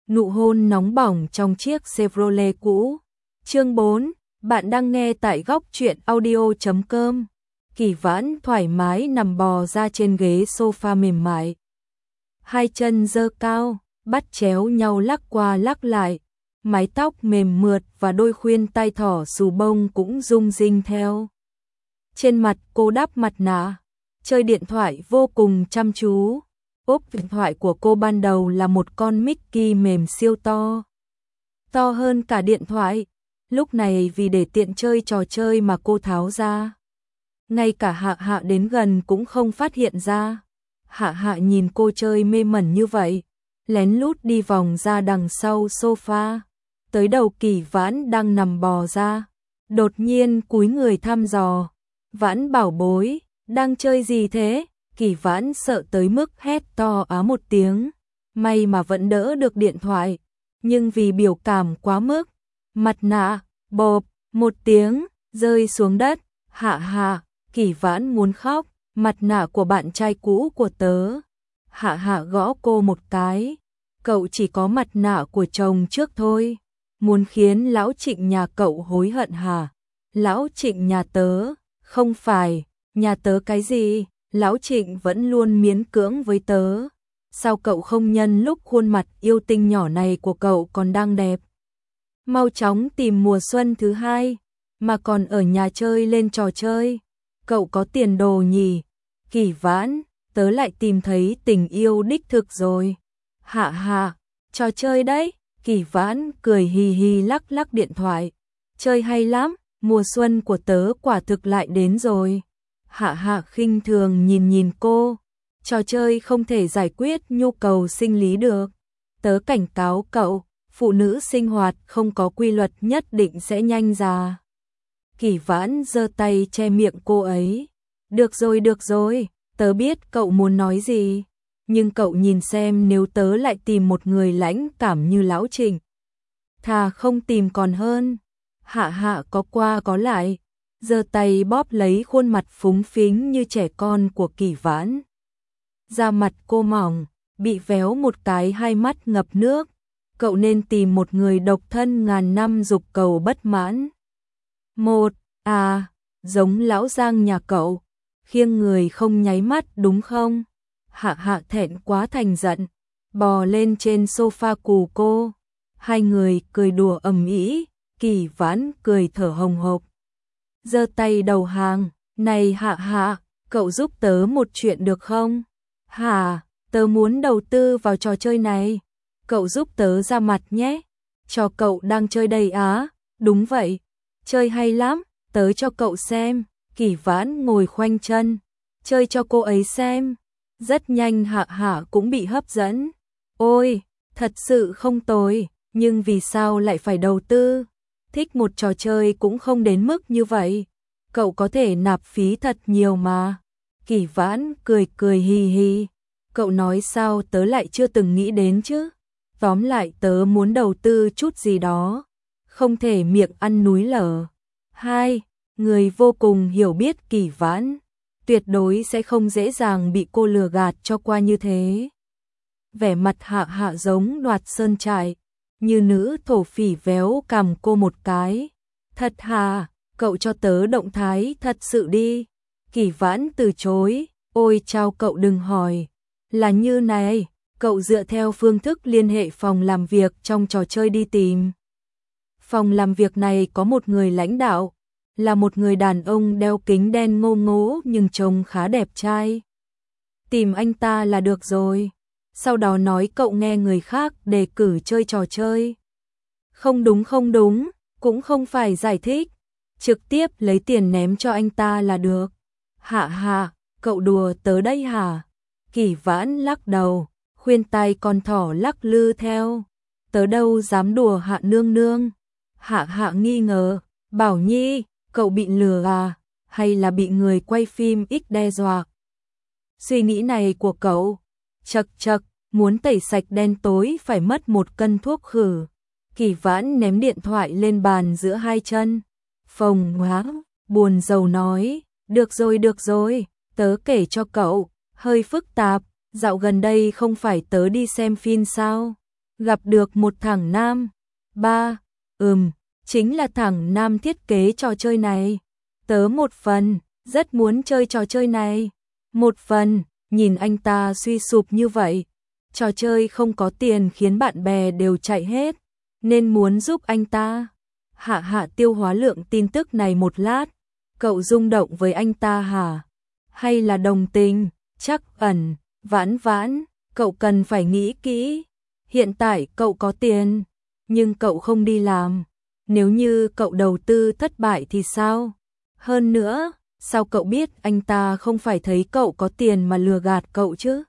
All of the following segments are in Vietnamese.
Nụ hôn nóng bỏng trong chiếc Chevrolet cũ. Chương 4, bạn đang nghe tại góc truyện audio.com. Kỳ Vãn thoải mái nằm bò ra trên ghế sofa mềm mại. Hai chân giơ cao, bắt chéo nhau lắc qua lắc lại. Mái tóc mềm mượt và đôi khuyên tai thỏ xù bông cũng rung rinh theo. Trên mặt cô đắp mặt nạ, chơi điện thoại vô cùng chăm chú. Ốp điện thoại của cô ban đầu là một con Mickey mềm siêu to. To hơn cả điện thoại. Lúc này vì để tiện chơi trò chơi mà cô tháo ra. Ngay cả Hạ Hạ đến gần cũng không phát hiện ra. Hạ Hạ nhìn cô chơi mê mẩn như vậy, lén lút đi vòng ra đằng sau sofa, tới đầu Kỳ Vãn đang nằm bò ra. Đột nhiên cúi người thăm dò. Vãn bảo bối, đang chơi gì thế? Kỳ Vãn sợ tới mức hét to á một tiếng. May mà vẫn đỡ được điện thoại. Nhưng vì biểu cảm quá mức, mặt nạ, bộp, một tiếng, rơi xuống đất. Hạ Hạ, Kỳ Vãn muốn khóc. Mặt nạ của bạn trai cũ của tớ. Hạ Hạ gõ cô một cái. Cậu chỉ có mặt nạ của chồng trước thôi. Muốn khiến lão Trịnh nhà cậu hối hận hả? Lão Trịnh nhà tớ, không phải, nhà tớ cái gì? Lão Trịnh vẫn luôn miễn cưỡng với tớ. Sao cậu không nhân lúc khuôn mặt yêu tinh nhỏ này của cậu còn đang đẹp? Mau chóng tìm mùa xuân thứ hai, mà còn ở nhà chơi lên trò chơi. Cậu có tiền đồ nhỉ? Kỳ Vãn, tớ lại tìm thấy tình yêu đích thực rồi. Hạ Hạ, trò chơi đấy. Kỳ Vãn cười hì hì lắc lắc điện thoại. Chơi hay lắm, mùa xuân của tớ quả thực lại đến rồi. Hạ Hạ khinh thường nhìn nhìn cô. Trò chơi không thể giải quyết nhu cầu sinh lý được. Tớ cảnh cáo cậu, phụ nữ sinh hoạt không có quy luật nhất định sẽ nhanh già. Kỳ Vãn giơ tay che miệng cô ấy. Được rồi, tớ biết cậu muốn nói gì. Nhưng cậu nhìn xem nếu tớ lại tìm một người lãnh cảm như lão Trịnh. Thà không tìm còn hơn. Hạ Hạ có qua có lại, giơ tay bóp lấy khuôn mặt phúng phính như trẻ con của Kỳ Vãn. Da mặt cô mỏng, bị véo một cái hai mắt ngập nước. Cậu nên tìm một người độc thân ngàn năm dục cầu bất mãn. Giống lão Giang nhà cậu, khiêng người không nháy mắt đúng không? Hạ Hạ thẹn quá thành giận, bò lên trên sofa cù cô. Hai người cười đùa ầm ĩ, Kỳ Vãn cười thở hồng hộc. Giơ tay đầu hàng, này Hạ Hạ, cậu giúp tớ một chuyện được không? Hả, tớ muốn đầu tư vào trò chơi này. Cậu giúp tớ ra mặt nhé. Trò cậu đang chơi đây á? Đúng vậy, chơi hay lắm, tớ cho cậu xem. Kỳ Vãn ngồi khoanh chân, chơi cho cô ấy xem. Rất nhanh Hạ Hạ cũng bị hấp dẫn. Ôi, thật sự không tồi, nhưng vì sao lại phải đầu tư? Thích một trò chơi cũng không đến mức như vậy. Cậu có thể nạp phí thật nhiều mà. Kỳ Vãn cười cười hì hì. Cậu nói sao tớ lại chưa từng nghĩ đến chứ? Tóm lại tớ muốn đầu tư chút gì đó. Không thể miệng ăn núi lở. Hai, người vô cùng hiểu biết Kỳ Vãn. Tuyệt đối sẽ không dễ dàng bị cô lừa gạt cho qua như thế. Vẻ mặt Hạ Hạ giống Đoạt Sơn Trại, như nữ thổ phỉ véo cằm cô một cái. Thật hả, cậu cho tớ động thái thật sự đi. Kỳ Vãn từ chối, ôi chao cậu đừng hỏi. Là như này, cậu dựa theo phương thức liên hệ phòng làm việc trong trò chơi đi tìm. Phòng làm việc này có một người lãnh đạo, là một người đàn ông đeo kính đen ngô ngố nhưng trông khá đẹp trai. Tìm anh ta là được rồi. Sau đó nói cậu nghe người khác đề cử chơi trò chơi. Không đúng, cũng không phải giải thích. Trực tiếp lấy tiền ném cho anh ta là được. Hạ Hạ, cậu đùa tớ đây hả? Kỳ Vãn lắc đầu, khuyên tai con thỏ lắc lư theo. Tớ đâu dám đùa Hạ nương nương. Hạ Hạ nghi ngờ, Bảo Nhi, cậu bị lừa à? Hay là bị người quay phim X đe dọa? Suy nghĩ này của cậu, chật, muốn tẩy sạch đen tối phải mất 1 cân thuốc khử. Kỳ Vãn ném điện thoại lên bàn giữa hai chân. Phồng hóa, buồn rầu nói, được rồi, tớ kể cho cậu, hơi phức tạp, dạo gần đây không phải tớ đi xem phim sao? gặp được một thằng nam. Ba, chính là thằng nam thiết kế trò chơi này. Tớ một phần, rất muốn chơi trò chơi này. Một phần, nhìn anh ta suy sụp như vậy. Trò chơi không có tiền khiến bạn bè đều chạy hết, nên muốn giúp anh ta. Hạ Hạ tiêu hóa lượng tin tức này một lát. Cậu rung động với anh ta hả? Hay là đồng tình? Chắc ẩn, Vãn Vãn, cậu cần phải nghĩ kỹ. Hiện tại cậu có tiền, nhưng cậu không đi làm. Nếu như cậu đầu tư thất bại thì sao? Hơn nữa, sao cậu biết anh ta không phải thấy cậu có tiền mà lừa gạt cậu chứ?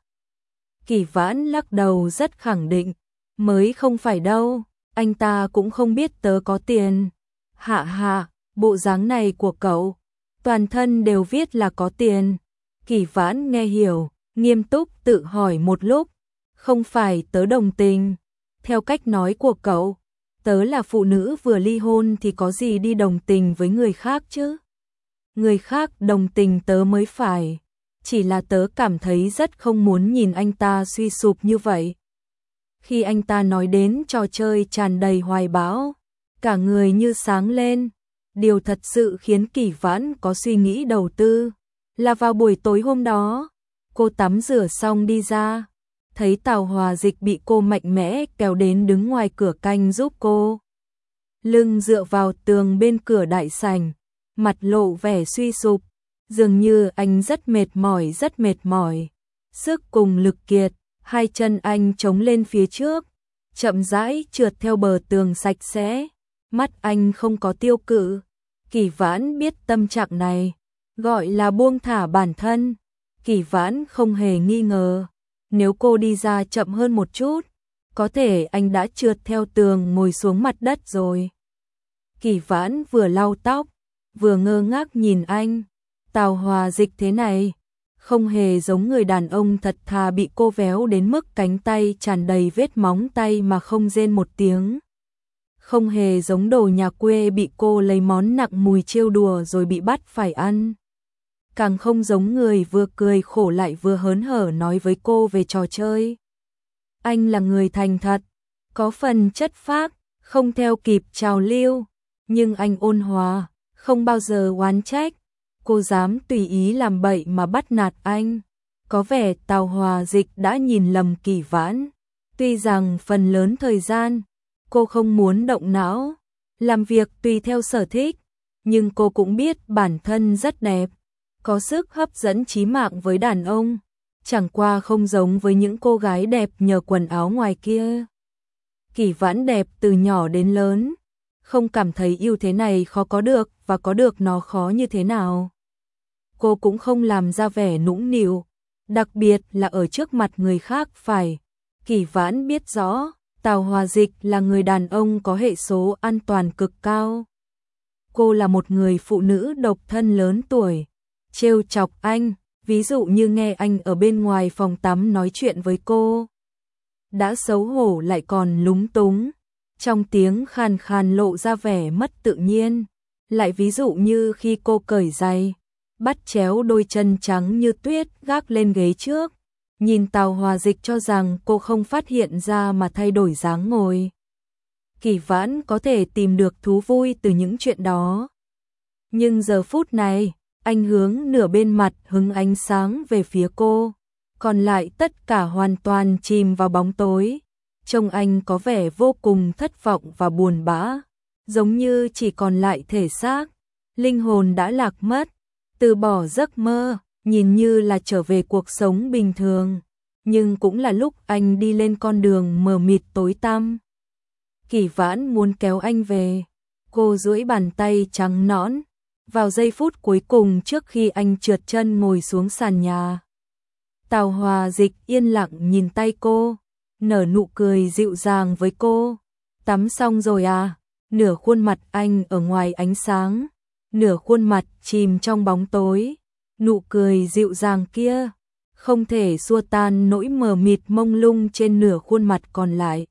Kỳ Vãn lắc đầu rất khẳng định. Mới không phải đâu, anh ta cũng không biết tớ có tiền. Hạ Hạ, bộ dáng này của cậu, toàn thân đều viết là có tiền. Kỳ Vãn nghe hiểu, nghiêm túc tự hỏi một lúc. Không phải tớ đồng tình. Theo cách nói của cậu, tớ là phụ nữ vừa ly hôn thì có gì đi đồng tình với người khác chứ? Người khác đồng tình tớ mới phải. Chỉ là tớ cảm thấy rất không muốn nhìn anh ta suy sụp như vậy. Khi anh ta nói đến trò chơi tràn đầy hoài bão, cả người như sáng lên. Điều thật sự khiến Kỳ Vãn có suy nghĩ đầu tư là vào buổi tối hôm đó, cô tắm rửa xong đi ra, thấy Tào Hòa Dịch bị cô mạnh mẽ kéo đến đứng ngoài cửa canh giúp cô. Lưng dựa vào tường bên cửa đại sảnh, mặt lộ vẻ suy sụp, dường như anh rất mệt mỏi. Sức cùng lực kiệt, hai chân anh chống lên phía trước, chậm rãi trượt theo bờ tường sạch sẽ, mắt anh không có tiêu cự. Kỳ Vãn biết tâm trạng này gọi là buông thả bản thân. Kỳ Vãn không hề nghi ngờ, nếu cô đi ra chậm hơn một chút, có thể anh đã trượt theo tường ngồi xuống mặt đất rồi. Kỳ Vãn vừa lau tóc, vừa ngơ ngác nhìn anh. Tào Hòa Dịch thế này, không hề giống người đàn ông thật thà bị cô véo đến mức cánh tay tràn đầy vết móng tay mà không rên một tiếng. Không hề giống đồ nhà quê bị cô lấy món nặng mùi trêu đùa rồi bị bắt phải ăn. Càng không giống người vừa cười khổ lại vừa hớn hở nói với cô về trò chơi. Anh là người thành thật, có phần chất phác, không theo kịp trào lưu, nhưng anh ôn hòa, không bao giờ oán trách. Cô dám tùy ý làm bậy mà bắt nạt anh. Có vẻ Tào Hòa Dịch đã nhìn lầm Kỳ Vãn. Tuy rằng phần lớn thời gian, cô không muốn động não, làm việc tùy theo sở thích, nhưng cô cũng biết bản thân rất đẹp, có sức hấp dẫn chí mạng với đàn ông, chẳng qua không giống với những cô gái đẹp nhờ quần áo ngoài kia. Kỳ Vãn đẹp từ nhỏ đến lớn, không cảm thấy ưu thế này khó có được và có được nó khó như thế nào. Cô cũng không làm ra vẻ nũng nịu, đặc biệt là ở trước mặt người khác phải. Kỳ Vãn biết rõ, Tào Hòa Dịch là người đàn ông có hệ số an toàn cực cao. Cô là một người phụ nữ độc thân lớn tuổi. Trêu chọc anh, ví dụ như nghe anh ở bên ngoài phòng tắm nói chuyện với cô. Đã xấu hổ lại còn lúng túng, trong tiếng khàn khàn lộ ra vẻ mất tự nhiên. Lại ví dụ như khi cô cởi giày, bắt chéo đôi chân trắng như tuyết gác lên ghế trước. Nhìn Tào Hòa Dịch cho rằng cô không phát hiện ra mà thay đổi dáng ngồi. Kỳ Vãn có thể tìm được thú vui từ những chuyện đó. Nhưng giờ phút này, anh hướng nửa bên mặt hứng ánh sáng về phía cô, còn lại tất cả hoàn toàn chìm vào bóng tối. Trông anh có vẻ vô cùng thất vọng và buồn bã, giống như chỉ còn lại thể xác, linh hồn đã lạc mất, từ bỏ giấc mơ, nhìn như là trở về cuộc sống bình thường, nhưng cũng là lúc anh đi lên con đường mờ mịt tối tăm. Kỳ Vãn muốn kéo anh về, cô duỗi bàn tay trắng nõn, vào giây phút cuối cùng trước khi anh trượt chân ngồi xuống sàn nhà. Tào Hòa Dịch yên lặng nhìn tay cô, nở nụ cười dịu dàng với cô. Tắm xong rồi à? Nửa khuôn mặt anh ở ngoài ánh sáng, nửa khuôn mặt chìm trong bóng tối. Nụ cười dịu dàng kia không thể xua tan nỗi mờ mịt mông lung trên nửa khuôn mặt còn lại.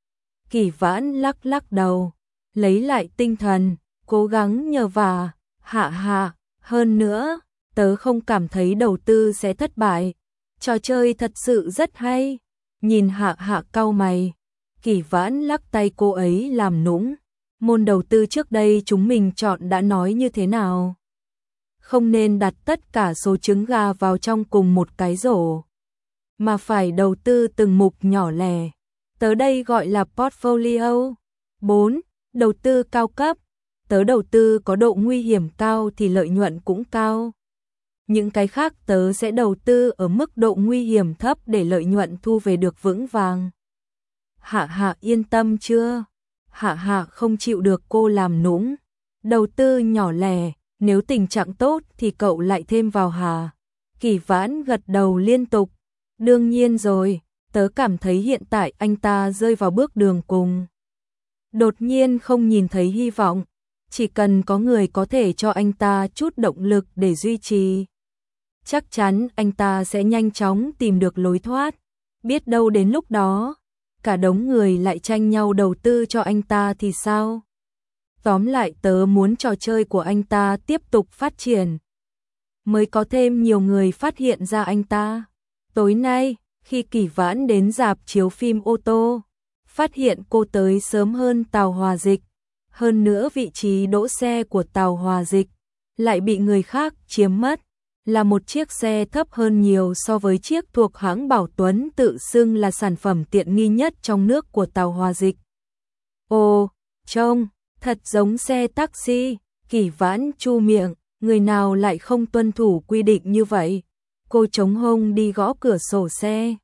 Kỳ Vãn lắc lắc đầu, lấy lại tinh thần, cố gắng nhờ vả. Hạ Hạ, hơn nữa, tớ không cảm thấy đầu tư sẽ thất bại. Trò chơi thật sự rất hay. Nhìn Hạ Hạ cau mày, Kỷ Vãn lắc tay cô ấy làm nũng. Môn đầu tư trước đây chúng mình chọn đã nói như thế nào? Không nên đặt tất cả số trứng gà vào trong cùng một cái rổ, mà phải đầu tư từng mục nhỏ lẻ. Tớ đây gọi là portfolio. 4. Đầu tư cao cấp. Tớ đầu tư có độ nguy hiểm cao thì lợi nhuận cũng cao. Những cái khác tớ sẽ đầu tư ở mức độ nguy hiểm thấp để lợi nhuận thu về được vững vàng. Hạ Hạ yên tâm chưa? Hạ Hạ không chịu được cô làm nũng. Đầu tư nhỏ lẻ, nếu tình trạng tốt thì cậu lại thêm vào hả? Kỷ Vãn gật đầu liên tục. Đương nhiên rồi, tớ cảm thấy hiện tại anh ta rơi vào bước đường cùng. Đột nhiên không nhìn thấy hy vọng, chỉ cần có người có thể cho anh ta chút động lực để duy trì. Chắc chắn anh ta sẽ nhanh chóng tìm được lối thoát, biết đâu đến lúc đó, cả đống người lại tranh nhau đầu tư cho anh ta thì sao? Tóm lại tớ muốn trò chơi của anh ta tiếp tục phát triển, mới có thêm nhiều người phát hiện ra anh ta. Tối nay, khi Kỷ Vãn đến rạp chiếu phim ô tô, phát hiện cô tới sớm hơn Tào Hòa Dịch. Hơn nữa vị trí đỗ xe của Tào Hòa Dịch lại bị người khác chiếm mất, là một chiếc xe thấp hơn nhiều so với chiếc thuộc hãng Bảo Tuấn tự xưng là sản phẩm tiện nghi nhất trong nước của Tào Hòa Dịch. Ồ, trông thật giống xe taxi. Kỷ Vãn chu miệng, người nào lại không tuân thủ quy định như vậy? Cô chống hông đi gõ cửa sổ xe.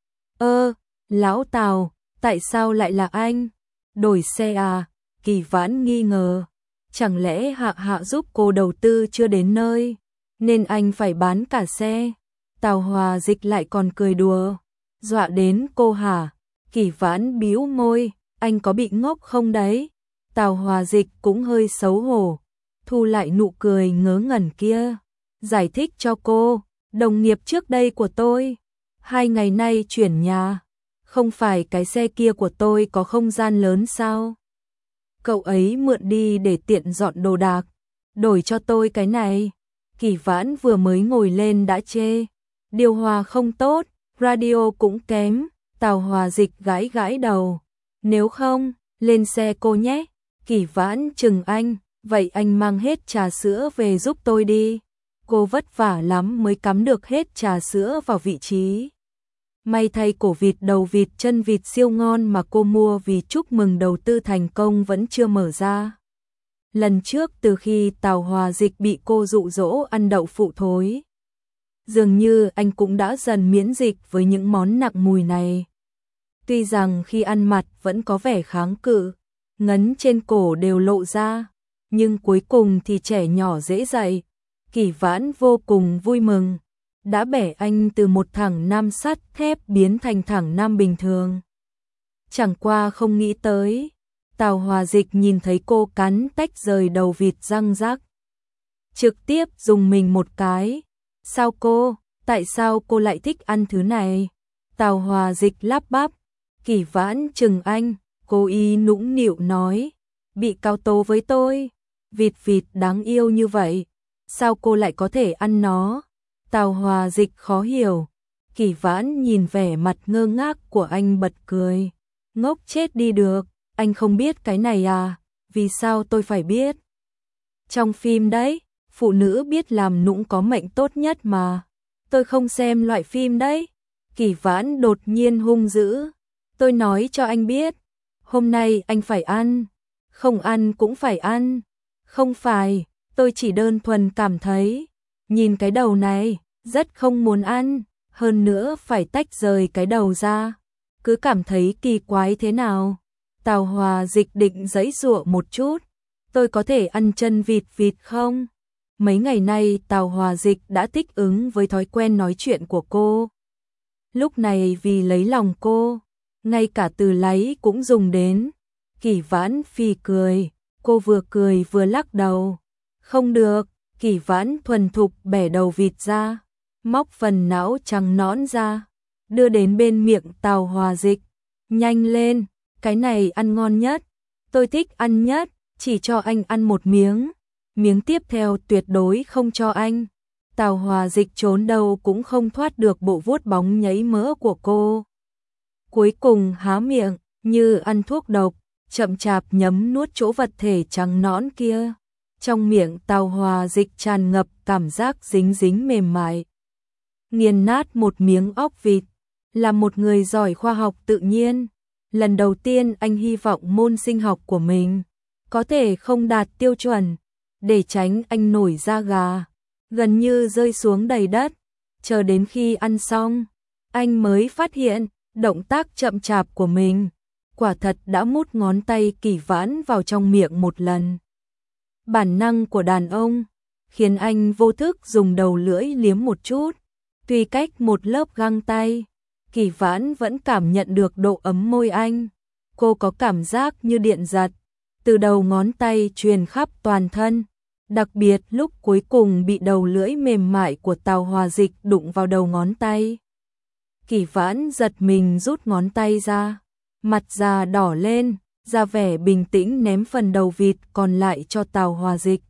Lão Tào, tại sao lại là anh? Đổi xe à? Kỷ Vãn nghi ngờ. Chẳng lẽ Hạ Hạ giúp cô đầu tư chưa đến nơi, nên anh phải bán cả xe? Tào Hòa Dịch lại còn cười đùa. Dọa đến cô hả? Kỷ Vãn bĩu môi, anh có bị ngốc không đấy? Tào Hòa Dịch cũng hơi xấu hổ, thu lại nụ cười ngớ ngẩn kia. Giải thích cho cô, đồng nghiệp trước đây của tôi, 2 ngày nay chuyển nhà. Không phải cái xe kia của tôi có không gian lớn sao? Cậu ấy mượn đi để tiện dọn đồ đạc, đổi cho tôi cái này. Kỷ Vãn vừa mới ngồi lên đã chê, điều hòa không tốt, radio cũng kém. Tào Hòa Dịch gãi gãi đầu, nếu không, lên xe cô nhé. Kỷ Vãn chừng anh, vậy anh mang hết trà sữa về giúp tôi đi. Cô vất vả lắm mới cắm được hết trà sữa vào vị trí. May thay cổ vịt đầu vịt chân vịt siêu ngon mà cô mua vì chúc mừng đầu tư thành công vẫn chưa mở ra. Lần trước từ khi Tào Hòa Dịch bị cô dụ dỗ ăn đậu phụ thối, dường như anh cũng đã dần miễn dịch với những món nặng mùi này. Tuy rằng khi ăn mặt vẫn có vẻ kháng cự, ngấn trên cổ đều lộ ra, nhưng cuối cùng thì trẻ nhỏ dễ dạy. Kỷ Vãn vô cùng vui mừng, đã bẻ anh từ một thằng nam sắt thép biến thành thằng nam bình thường. Chẳng qua không nghĩ tới, Tào Hòa Dịch nhìn thấy cô cắn tách rời đầu vịt răng rắc, trực tiếp dùng mình một cái. Sao cô, tại sao cô lại thích ăn thứ này? Tào Hòa Dịch lắp bắp. Kỷ Vãn chừng anh, cô y nũng nịu nói, bị cao tố với tôi, vịt đáng yêu như vậy, sao cô lại có thể ăn nó? Tào Hòa Dịch khó hiểu. Kỷ Vãn nhìn vẻ mặt ngơ ngác của anh bật cười, ngốc chết đi được, anh không biết cái này à? Vì sao tôi phải biết? Trong phim đấy, phụ nữ biết làm nũng có mệnh tốt nhất mà. Tôi không xem loại phim đấy. Kỷ Vãn đột nhiên hung dữ. Tôi nói cho anh biết, hôm nay anh phải ăn, không ăn cũng phải ăn. Không phải, tôi chỉ đơn thuần cảm thấy, nhìn cái đầu này, rất không muốn ăn, hơn nữa phải tách rời cái đầu ra, cứ cảm thấy kỳ quái thế nào. Tào Hòa Dịch định giãy giụa một chút, tôi có thể ăn chân vịt không? Mấy ngày nay Tào Hòa Dịch đã thích ứng với thói quen nói chuyện của cô. Lúc này vì lấy lòng cô, ngay cả từ láy cũng dùng đến. Kỷ Vãn phì cười, cô vừa cười vừa lắc đầu. Không được. Kỷ Vãn thuần thục bẻ đầu vịt ra, móc phần não trắng nõn ra, đưa đến bên miệng Tào Hòa Dịch. Nhanh lên, cái này ăn ngon nhất, tôi thích ăn nhất, chỉ cho anh ăn một miếng. Miếng tiếp theo tuyệt đối không cho anh. Tào Hòa Dịch trốn đâu cũng không thoát được bộ vuốt bóng nhấy mỡ của cô. Cuối cùng há miệng, như ăn thuốc độc, chậm chạp nhấm nuốt chỗ vật thể trắng nõn kia. Trong miệng Tào Hòa Dịch tràn ngập cảm giác dính dính mềm mại. Nghiền nát một miếng óc vịt, là một người giỏi khoa học tự nhiên. Lần đầu tiên anh hy vọng môn sinh học của mình có thể không đạt tiêu chuẩn, để tránh anh nổi da gà, gần như rơi xuống đầy đất. Chờ đến khi ăn xong, anh mới phát hiện động tác chậm chạp của mình quả thật đã mút ngón tay Kỳ Vãn vào trong miệng một lần. Bản năng của đàn ông khiến anh vô thức dùng đầu lưỡi liếm một chút. Tuy cách một lớp găng tay, Kỳ Vãn vẫn cảm nhận được độ ấm môi anh. Cô có cảm giác như điện giật từ đầu ngón tay truyền khắp toàn thân, đặc biệt lúc cuối cùng bị đầu lưỡi mềm mại của Tào Hòa Dịch đụng vào đầu ngón tay. Kỳ Vãn giật mình rút ngón tay ra, mặt già đỏ lên, ra vẻ bình tĩnh ném phần đầu vịt còn lại cho Tào Hòa Dịch.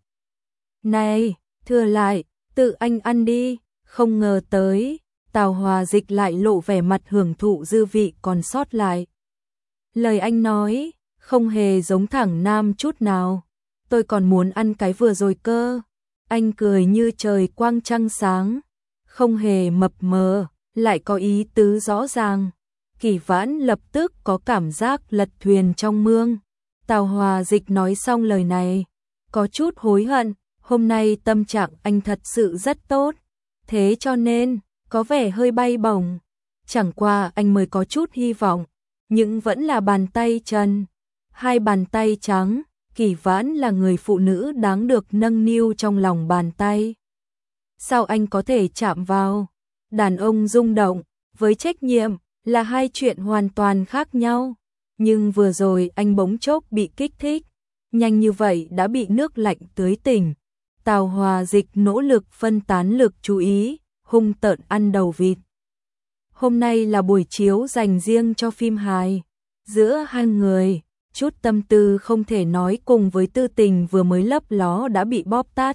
Này, thừa lại, tự anh ăn đi. Không ngờ tới, Tào Hòa Dịch lại lộ vẻ mặt hưởng thụ dư vị còn sót lại. Lời anh nói không hề giống thẳng nam chút nào. Tôi còn muốn ăn cái vừa rồi cơ. Anh cười như trời quang trăng sáng, không hề mập mờ, lại có ý tứ rõ ràng. Kỳ Vãn lập tức có cảm giác lật thuyền trong mương. Tào Hòa Dịch nói xong lời này, có chút hối hận. Hôm nay tâm trạng anh thật sự rất tốt, thế cho nên có vẻ hơi bay bổng. Chẳng qua anh mới có chút hy vọng, nhưng vẫn là bàn tay trần, hai bàn tay trắng. Kỳ Vãn là người phụ nữ đáng được nâng niu trong lòng bàn tay. Sao anh có thể chạm vào? Đàn ông rung động với trách nhiệm là hai chuyện hoàn toàn khác nhau. Nhưng vừa rồi anh bỗng chốc bị kích thích, nhanh như vậy đã bị nước lạnh tưới tỉnh. Tào Hòa Dịch nỗ lực phân tán lực chú ý, hung tợn ăn đầu vịt. Hôm nay là buổi chiếu dành riêng cho phim hài. Giữa hai người, chút tâm tư không thể nói cùng với tư tình vừa mới lấp ló đã bị bóp tát.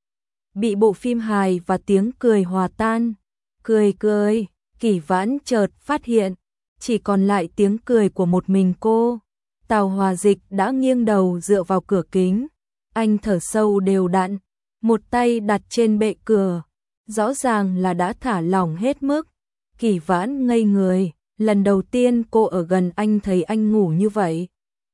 Bị bộ phim hài và tiếng cười hòa tan. Cười, Kỳ Vãn chợt phát hiện, chỉ còn lại tiếng cười của một mình cô. Tào Hòa Dịch đã nghiêng đầu dựa vào cửa kính. Anh thở sâu đều đặn, một tay đặt trên bệ cửa, rõ ràng là đã thả lỏng hết mức. Kỳ Vãn ngây người, lần đầu tiên cô ở gần anh thấy anh ngủ như vậy.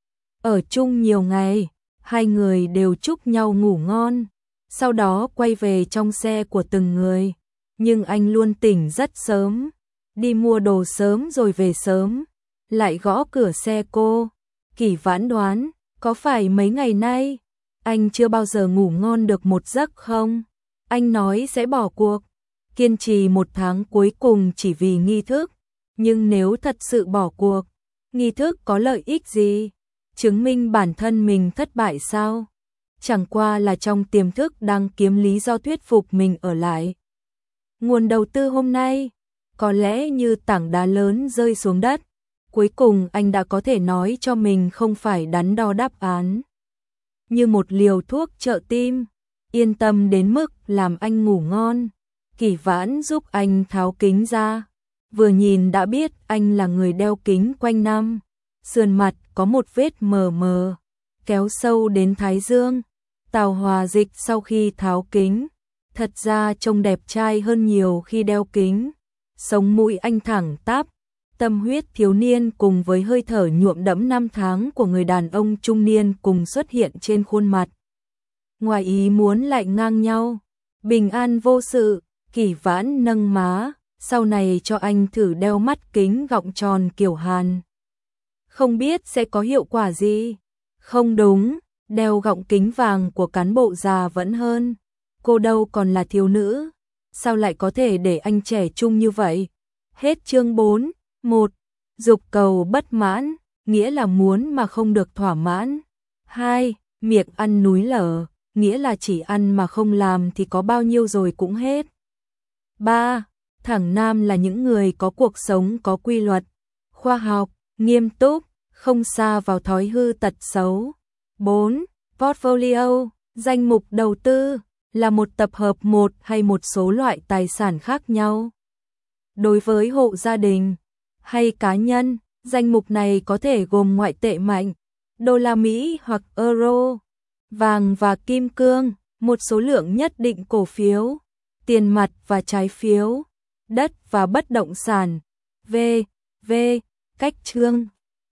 Ở chung nhiều ngày, hai người đều chúc nhau ngủ ngon, sau đó quay về trong xe của từng người. Nhưng anh luôn tỉnh rất sớm, đi mua đồ sớm rồi về sớm, lại gõ cửa xe cô. Kỳ Vãn đoán, có phải mấy ngày nay anh chưa bao giờ ngủ ngon được một giấc không? Anh nói sẽ bỏ cuộc, kiên trì một tháng cuối cùng chỉ vì nghi thức. Nhưng nếu thật sự bỏ cuộc, nghi thức có lợi ích gì? Chứng minh bản thân mình thất bại sao? Chẳng qua là trong tiềm thức đang kiếm lý do thuyết phục mình ở lại. Nguồn đầu tư hôm nay, có lẽ như tảng đá lớn rơi xuống đất. Cuối cùng anh đã có thể nói cho mình không phải đắn đo đáp án. Như một liều thuốc trợ tim, yên tâm đến mức làm anh ngủ ngon. Kỳ Vãn giúp anh tháo kính ra, vừa nhìn đã biết anh là người đeo kính quanh năm. Sườn mặt có một vết mờ mờ, kéo sâu đến thái dương. Tào Hòa Dịch sau khi tháo kính, thật ra trông đẹp trai hơn nhiều khi đeo kính. Sống mũi anh thẳng tắp, tâm huyết thiếu niên cùng với hơi thở nhuộm đẫm năm tháng của người đàn ông trung niên cùng xuất hiện trên khuôn mặt. Ngoài ý muốn lại ngang nhau, bình an vô sự. Kỳ Vãn nâng má, sau này cho anh thử đeo mắt kính gọng tròn kiểu Hàn. Không biết sẽ có hiệu quả gì. Không đúng, đeo gọng kính vàng của cán bộ già vẫn hơn. Cô đâu còn là thiếu nữ, sao lại có thể để anh trẻ trung như vậy? Hết chương 4. 1. Dục cầu bất mãn, nghĩa là muốn mà không được thỏa mãn. 2. Miệng ăn núi lở, nghĩa là chỉ ăn mà không làm thì có bao nhiêu rồi cũng hết. 3. Thẳng nam là những người có cuộc sống có quy luật, khoa học, nghiêm túc, không sa vào thói hư tật xấu. 4. Portfolio, danh mục đầu tư, là một tập hợp một hay một số loại tài sản khác nhau. Đối với hộ gia đình hay cá nhân, Danh mục này có thể gồm ngoại tệ mạnh, đô la Mỹ hoặc euro, vàng và kim cương, một số lượng nhất định cổ phiếu, tiền mặt và trái phiếu, đất và bất động sản. V. Cách chương